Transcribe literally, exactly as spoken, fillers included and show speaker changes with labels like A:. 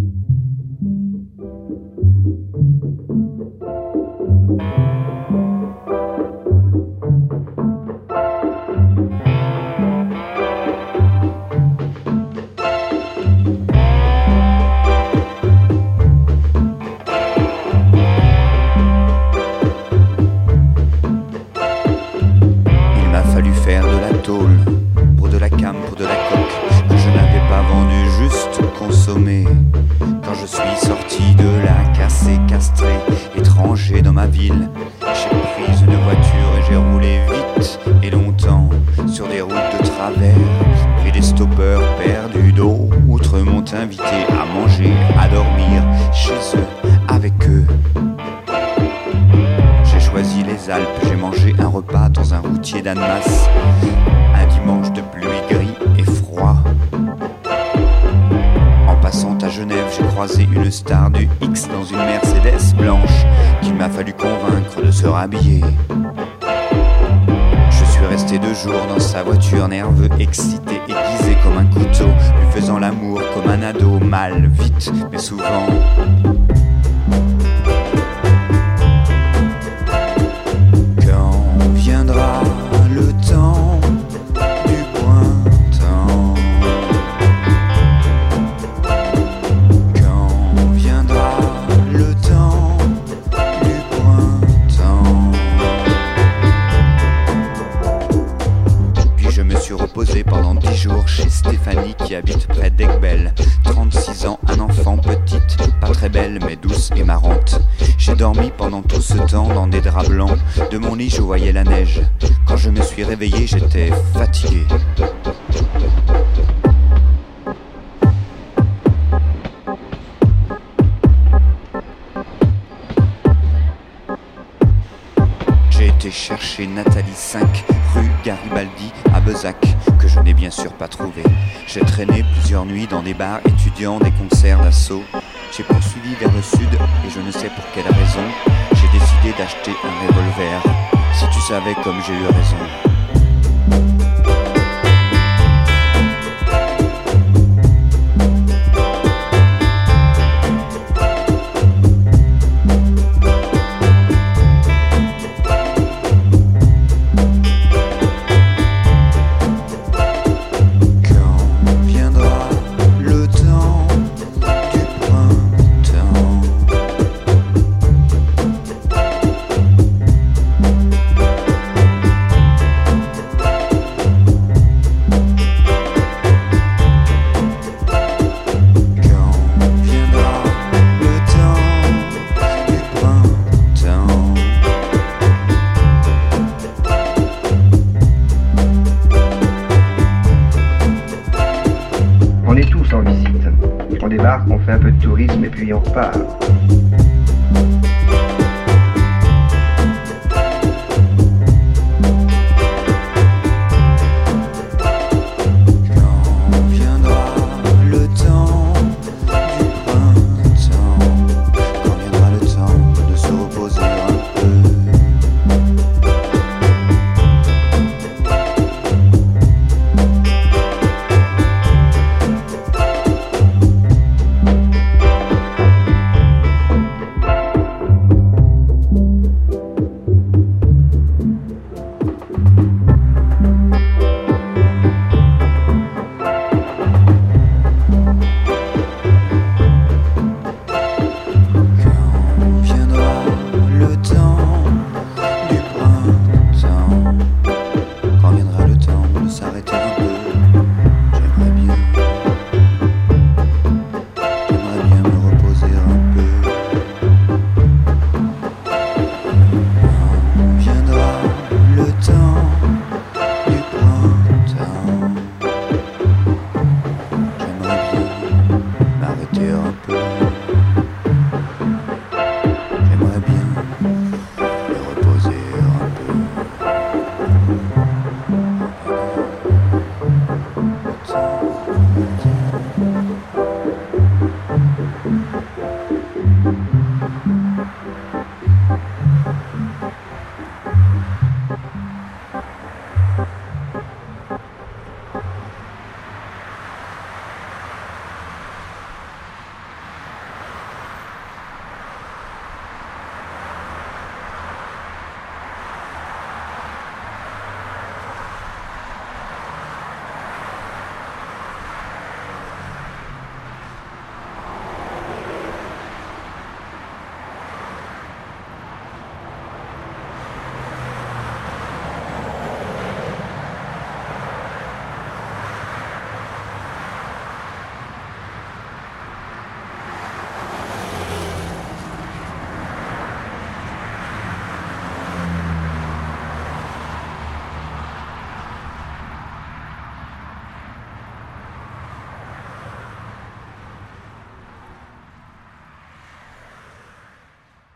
A: Habillé. Je suis resté deux jours dans sa voiture, nerveux, excité, aiguisé comme un couteau, lui faisant l'amour comme un ado, mal, vite, mais souvent. Quand viendra le temps du printemps, quand viendra le temps du printemps. Puis je me suis reposé pendant dix jours chez Stéphanie qui habite près d'Aiguebelle. trente-six ans, un enfant, petite, pas très belle mais douce et marrante. J'ai dormi pendant tout ce temps dans des draps blancs. De mon lit je voyais la neige. Quand je me suis réveillé j'étais fatigué. J'ai été chercher Nathalie cinq rue Garibaldi à Bezac, que je n'ai bien sûr pas trouvé. J'ai traîné plusieurs nuits dans des bars étudiants, des concerts d'assaut. J'ai poursuivi vers le sud et je ne sais pour quelle raison j'ai décidé d'acheter un revolver. Si tu savais comme j'ai eu raison.
B: On est tous en visite. On débarque, on fait un peu de tourisme et puis on repart.